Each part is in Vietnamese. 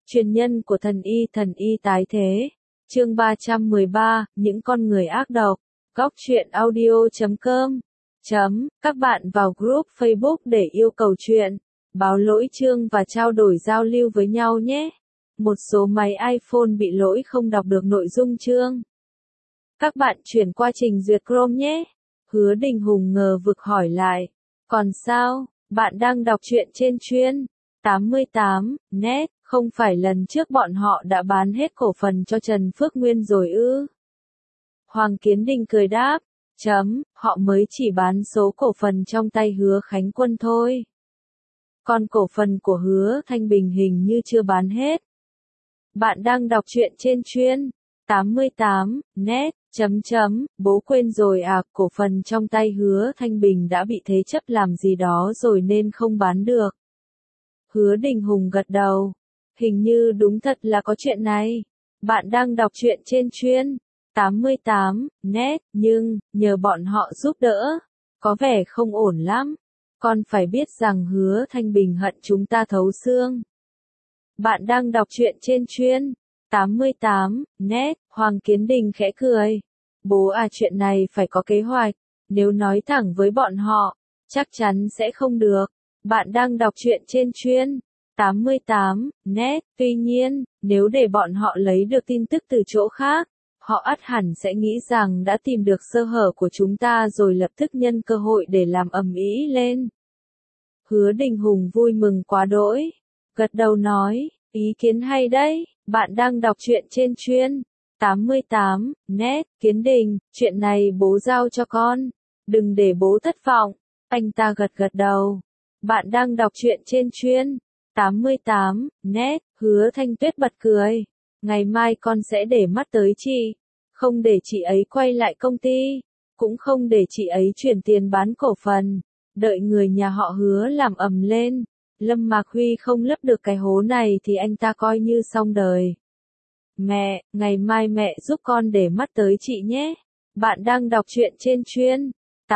Truyền nhân của thần y tái thế. Chương 313, những con người ác độc. Góc truyện audio.com. Các bạn vào group Facebook để yêu cầu chuyện, báo lỗi chương và trao đổi giao lưu với nhau nhé. Một số máy iPhone bị lỗi không đọc được nội dung chương. Các bạn chuyển qua trình duyệt Chrome nhé. Hứa Đình Hùng ngờ vực hỏi lại. Còn sao, bạn đang đọc truyện trên chuyên 88net, không phải lần trước bọn họ đã bán hết cổ phần cho Trần Phước Nguyên rồi ư? Hoàng Kiến Đình cười đáp. Họ mới chỉ bán số cổ phần trong tay Hứa Khánh Quân thôi. Còn cổ phần của Hứa Thanh Bình hình như chưa bán hết. Bạn đang đọc truyện trên chuyên 88net, bố quên rồi à, cổ phần trong tay Hứa Thanh Bình đã bị thế chấp làm gì đó rồi nên không bán được. Hứa Đình Hùng gật đầu. Hình như đúng thật là có chuyện này. Bạn đang đọc truyện trên chuyên 88net, nhưng, nhờ bọn họ giúp đỡ, có vẻ không ổn lắm. Con phải biết rằng Hứa Thanh Bình hận chúng ta thấu xương. Bạn đang đọc truyện trên chuyên 88net, Hoàng Kiến Đình khẽ cười. Bố à, chuyện này phải có kế hoạch. Nếu nói thẳng với bọn họ, chắc chắn sẽ không được. Bạn đang đọc truyện trên chuyên 88net, tuy nhiên, nếu để bọn họ lấy được tin tức từ chỗ khác, họ ắt hẳn sẽ nghĩ rằng đã tìm được sơ hở của chúng ta rồi lập tức nhân cơ hội để làm ầm ĩ lên. Hứa Đình Hùng vui mừng quá đỗi, gật đầu nói, ý kiến hay đấy. Bạn đang đọc truyện trên chuyên 88net, Kiến Đình, chuyện này bố giao cho con, đừng để bố thất vọng. Anh ta gật gật đầu. Bạn đang đọc truyện trên chuyên 88net, Hứa Thanh Tuyết bật cười. Ngày mai con sẽ để mắt tới chị, không để chị ấy quay lại công ty, cũng không để chị ấy chuyển tiền bán cổ phần, đợi người nhà họ Hứa làm ầm lên. Lâm Mạc Huy không lấp được cái hố này thì anh ta coi như xong đời. Mẹ, ngày mai mẹ giúp con để mắt tới chị nhé. Bạn đang đọc truyện trên chuyên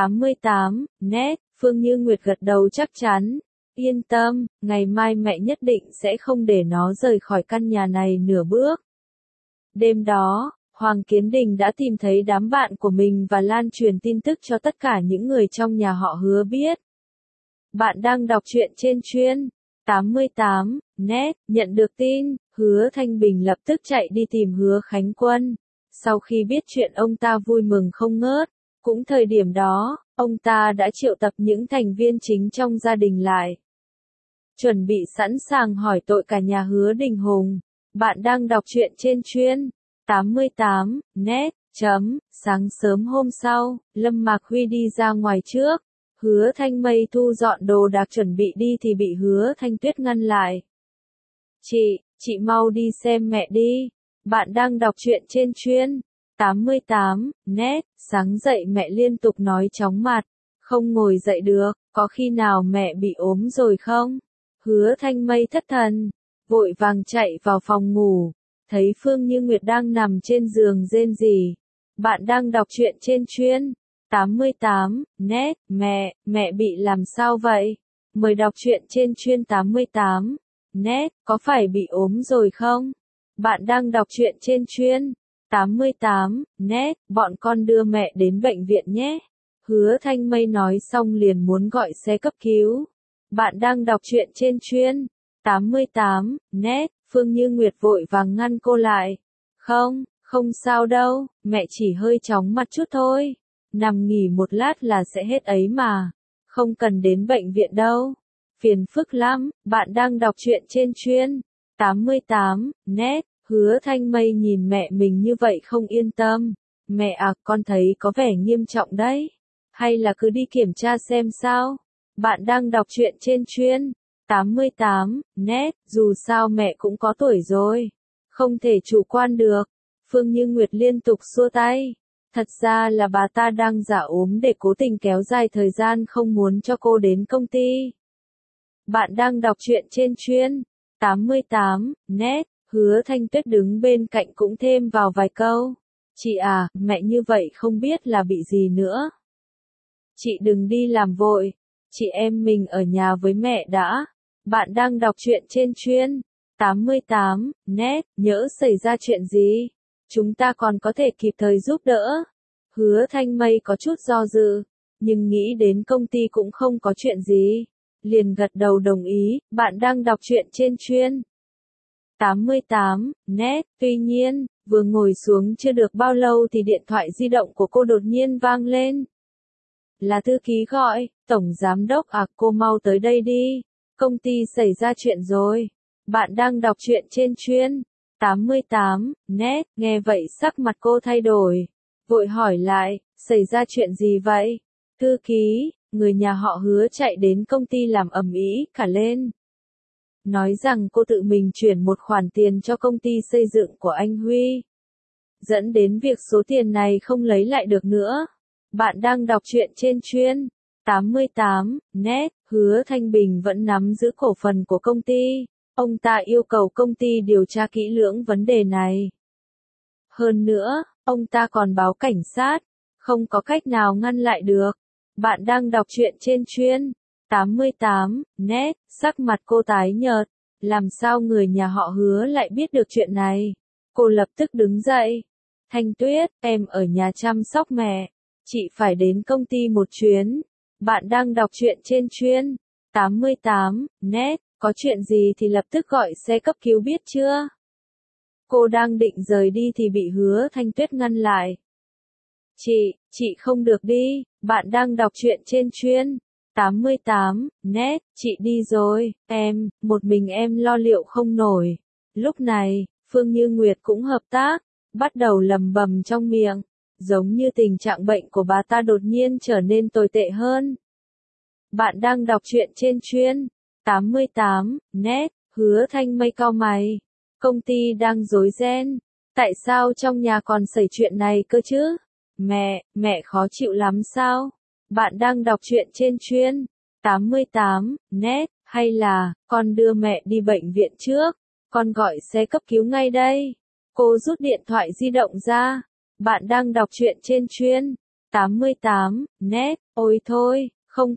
88net, Phương Như Nguyệt gật đầu chắc chắn. Yên tâm, ngày mai mẹ nhất định sẽ không để nó rời khỏi căn nhà này nửa bước. Đêm đó, Hoàng Kiến Đình đã tìm thấy đám bạn của mình và lan truyền tin tức cho tất cả những người trong nhà họ Hứa biết. Bạn đang đọc truyện trên chuyên 88net, nhận được tin, Hứa Thanh Bình lập tức chạy đi tìm Hứa Khánh Quân. Sau khi biết chuyện ông ta vui mừng không ngớt, cũng thời điểm đó, ông ta đã triệu tập những thành viên chính trong gia đình lại. Chuẩn bị sẵn sàng hỏi tội cả nhà Hứa Đình Hùng. Bạn đang đọc truyện trên chuyên 88net. Sáng sớm hôm sau, Lâm Mạc Huy đi ra ngoài trước. Hứa Thanh Mây thu dọn đồ đạc chuẩn bị đi thì bị Hứa Thanh Tuyết ngăn lại. Chị mau đi xem mẹ đi. Bạn đang đọc truyện trên chuyên 88net. Sáng dậy mẹ liên tục nói chóng mặt, không ngồi dậy được, có khi nào mẹ bị ốm rồi không? Hứa Thanh Mây thất thần, vội vàng chạy vào phòng ngủ, thấy Phương Như Nguyệt đang nằm trên giường rên rỉ. Bạn đang đọc truyện trên chuyên 88net, mẹ bị làm sao vậy? Mời đọc truyện trên chuyên 88net, có phải bị ốm rồi không? Bạn đang đọc truyện trên chuyên 88net, bọn con đưa mẹ đến bệnh viện nhé. Hứa Thanh Mây nói xong liền muốn gọi xe cấp cứu. Bạn đang đọc truyện trên chuyên 88net, Phương Như Nguyệt vội vàng ngăn cô lại. Không sao đâu, mẹ chỉ hơi chóng mặt chút thôi. Nằm nghỉ một lát là sẽ hết ấy mà. Không cần đến bệnh viện đâu. Phiền phức lắm. Bạn đang đọc truyện trên chuyên 88net. Hứa Thanh Mây nhìn mẹ mình như vậy không yên tâm. Mẹ à, con thấy có vẻ nghiêm trọng đấy. Hay là cứ đi kiểm tra xem sao? Bạn đang đọc truyện trên chuyên 88net. Dù sao mẹ cũng có tuổi rồi, không thể chủ quan được. Phương Như Nguyệt liên tục xua tay. Thật ra là bà ta đang giả ốm để cố tình kéo dài thời gian không muốn cho cô đến công ty. Bạn đang đọc truyện trên chuyên 88net. Hứa Thanh Tuyết đứng bên cạnh cũng thêm vào vài câu. Chị à, mẹ như vậy không biết là bị gì nữa. Chị đừng đi làm vội. Chị em mình ở nhà với mẹ đã. Bạn đang đọc truyện trên chuyên 88, net, nhỡ xảy ra chuyện gì? Chúng ta còn có thể kịp thời giúp đỡ. Hứa Thanh Mây có chút do dự, nhưng nghĩ đến công ty cũng không có chuyện gì. Liền gật đầu đồng ý, bạn đang đọc truyện trên chuyên 88, net, tuy nhiên, vừa ngồi xuống chưa được bao lâu thì điện thoại di động của cô đột nhiên vang lên. Là thư ký gọi, Tổng Giám đốc à, cô mau tới đây đi, công ty xảy ra chuyện rồi. Bạn đang đọc truyện trên chuyên 88, net, nghe vậy sắc mặt cô thay đổi. Vội hỏi lại, xảy ra chuyện gì vậy? Thư ký, người nhà họ Hứa chạy đến công ty làm ầm ĩ cả lên. Nói rằng cô tự mình chuyển một khoản tiền cho công ty xây dựng của anh Huy. Dẫn đến việc số tiền này không lấy lại được nữa. Bạn đang đọc truyện trên chuyên 88, net, Hứa Thanh Bình vẫn nắm giữ cổ phần của công ty. Ông ta yêu cầu công ty điều tra kỹ lưỡng vấn đề này. Hơn nữa, ông ta còn báo cảnh sát, không có cách nào ngăn lại được. Bạn đang đọc truyện trên chuyên 88, net, sắc mặt cô tái nhợt. Làm sao người nhà họ Hứa lại biết được chuyện này? Cô lập tức đứng dậy. Thanh Tuyết, em ở nhà chăm sóc mẹ. Chị phải đến công ty một chuyến. Bạn đang đọc truyện trên chuyên 88, net, có chuyện gì thì lập tức gọi xe cấp cứu biết chưa? Cô đang định rời đi thì bị Hứa Thanh Tuyết ngăn lại. Chị không được đi, bạn đang đọc truyện trên chuyên 88, net, chị đi rồi, một mình em lo liệu không nổi. Lúc này, Phương Như Nguyệt cũng hợp tác, bắt đầu lầm bầm trong miệng, giống như tình trạng bệnh của bà ta đột nhiên trở nên tồi tệ hơn. Bạn đang đọc truyện trên chuyên 88, net, Hứa Thanh Mây cau mày. Công ty đang rối ren, tại sao trong nhà còn xảy chuyện này cơ chứ? Mẹ khó chịu lắm sao? Bạn đang đọc truyện trên chuyên 88, net, hay là, con đưa mẹ đi bệnh viện trước, con gọi xe cấp cứu ngay đây. Cô rút điện thoại di động ra. Bạn đang đọc truyện trên chuyên 88, net, ôi thôi, không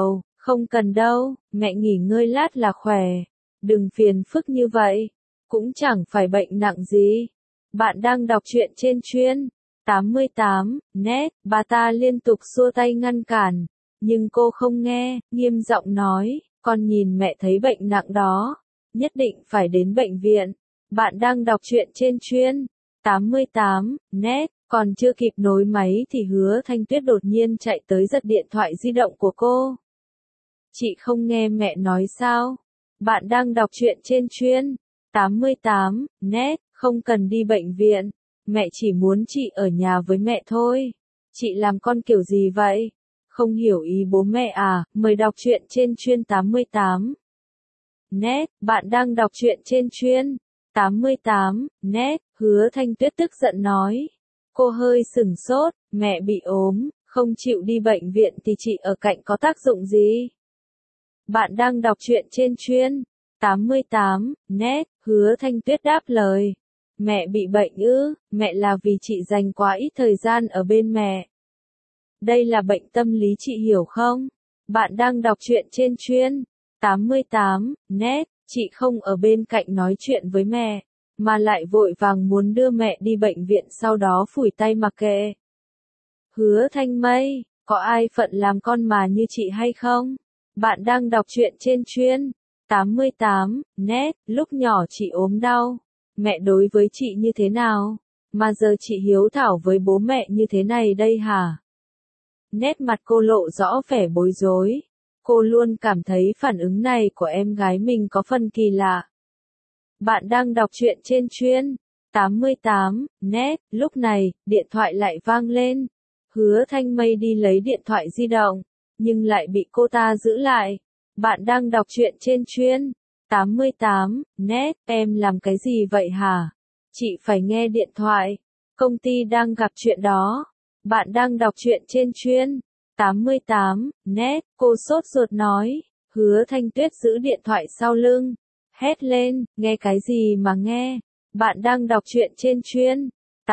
cần đâu, mẹ nghỉ ngơi lát là khỏe. Đừng phiền phức như vậy, cũng chẳng phải bệnh nặng gì. Bạn đang đọc truyện trên chuyên 88, net, bà ta liên tục xua tay ngăn cản, nhưng cô không nghe, nghiêm giọng nói, con nhìn mẹ thấy bệnh nặng đó, nhất định phải đến bệnh viện. Bạn đang đọc truyện trên chuyên 88, net, còn chưa kịp nối máy thì Hứa Thanh Tuyết đột nhiên chạy tới giật điện thoại di động của cô. Chị không nghe mẹ nói sao? Bạn đang đọc truyện trên chuyên 88, net, không cần đi bệnh viện. Mẹ chỉ muốn chị ở nhà với mẹ thôi. Chị làm con kiểu gì vậy? Không hiểu ý bố mẹ à? Mời đọc truyện trên chuyên 88. Net, bạn đang đọc truyện trên chuyên 88, net, Hứa Thanh Tuyết tức giận nói. Cô hơi sừng sốt, mẹ bị ốm, không chịu đi bệnh viện thì chị ở cạnh có tác dụng gì? Bạn đang đọc truyện trên chuyên 88, net, Hứa Thanh Tuyết đáp lời. Mẹ bị bệnh ư? Mẹ là vì chị dành quá ít thời gian ở bên mẹ. Đây là bệnh tâm lý chị hiểu không? Bạn đang đọc truyện trên chuyên 88, net, chị không ở bên cạnh nói chuyện với mẹ, mà lại vội vàng muốn đưa mẹ đi bệnh viện sau đó phủi tay mặc kệ. Hứa Thanh Mây, có ai phận làm con mà như chị hay không? Bạn đang đọc truyện trên chuyên 88, net, lúc nhỏ chị ốm đau. Mẹ đối với chị như thế nào? Mà giờ chị hiếu thảo với bố mẹ như thế này đây hả? Nét mặt cô lộ rõ vẻ bối rối. Cô luôn cảm thấy phản ứng này của em gái mình có phần kỳ lạ. Bạn đang đọc truyện trên chuyên 88, net, lúc này, điện thoại lại vang lên. Hứa Thanh Mây đi lấy điện thoại di động, nhưng lại bị cô ta giữ lại. Bạn đang đọc truyện trên chuyên 88, net, em làm cái gì vậy hả? Chị phải nghe điện thoại. Công ty đang gặp chuyện đó. Bạn đang đọc truyện trên chuyên 88, net, cô sốt ruột nói. Hứa Thanh Tuyết giữ điện thoại sau lưng. Hét lên, nghe cái gì mà nghe? Bạn đang đọc truyện trên chuyên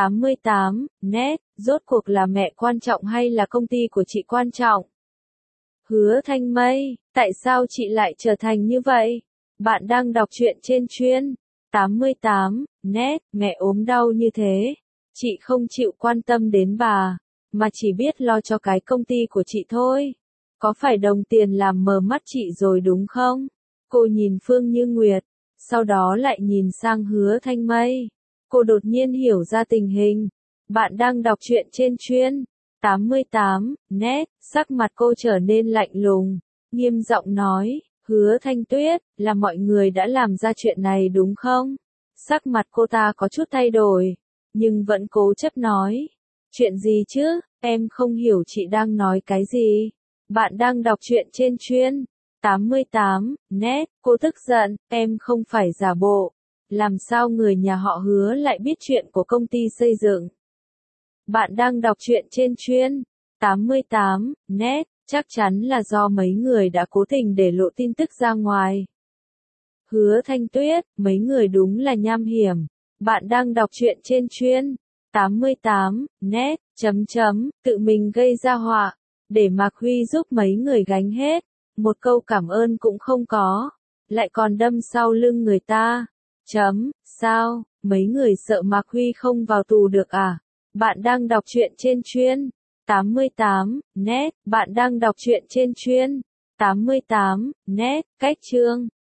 88, net, rốt cuộc là mẹ quan trọng hay là công ty của chị quan trọng? Hứa Thanh Mây, tại sao chị lại trở thành như vậy? Bạn đang đọc truyện trên chuyên 88 net. Mẹ ốm đau như thế, chị không chịu quan tâm đến bà, mà chỉ biết lo cho cái công ty của chị thôi. Có phải đồng tiền làm mờ mắt chị rồi đúng không? Cô nhìn Phương Như Nguyệt, sau đó lại nhìn sang Hứa Thanh Mây. Cô đột nhiên hiểu ra tình hình. Bạn đang đọc truyện trên chuyên 88 net. Sắc mặt cô trở nên lạnh lùng, nghiêm giọng nói, Hứa Thanh Tuyết, là mọi người đã làm ra chuyện này đúng không? Sắc mặt cô ta có chút thay đổi, nhưng vẫn cố chấp nói. Chuyện gì chứ, em không hiểu chị đang nói cái gì. Bạn đang đọc truyện trên chuyên 88 net. Cô tức giận, em không phải giả bộ. Làm sao người nhà họ Hứa lại biết chuyện của công ty xây dựng? Bạn đang đọc truyện trên chuyên 88 net. Chắc chắn là do mấy người đã cố tình để lộ tin tức ra ngoài. Hứa Thanh Tuyết, mấy người đúng là nham hiểm. Bạn đang đọc truyện trên chuyên 88 net. Tự mình gây ra họa, để Mạc Huy giúp mấy người gánh hết. Một câu cảm ơn cũng không có, lại còn đâm sau lưng người ta. Sao, mấy người sợ Mạc Huy không vào tù được à? Bạn đang đọc truyện trên chuyên 88 net. Bạn đang đọc truyện trên chuyên 88 net. Cách chương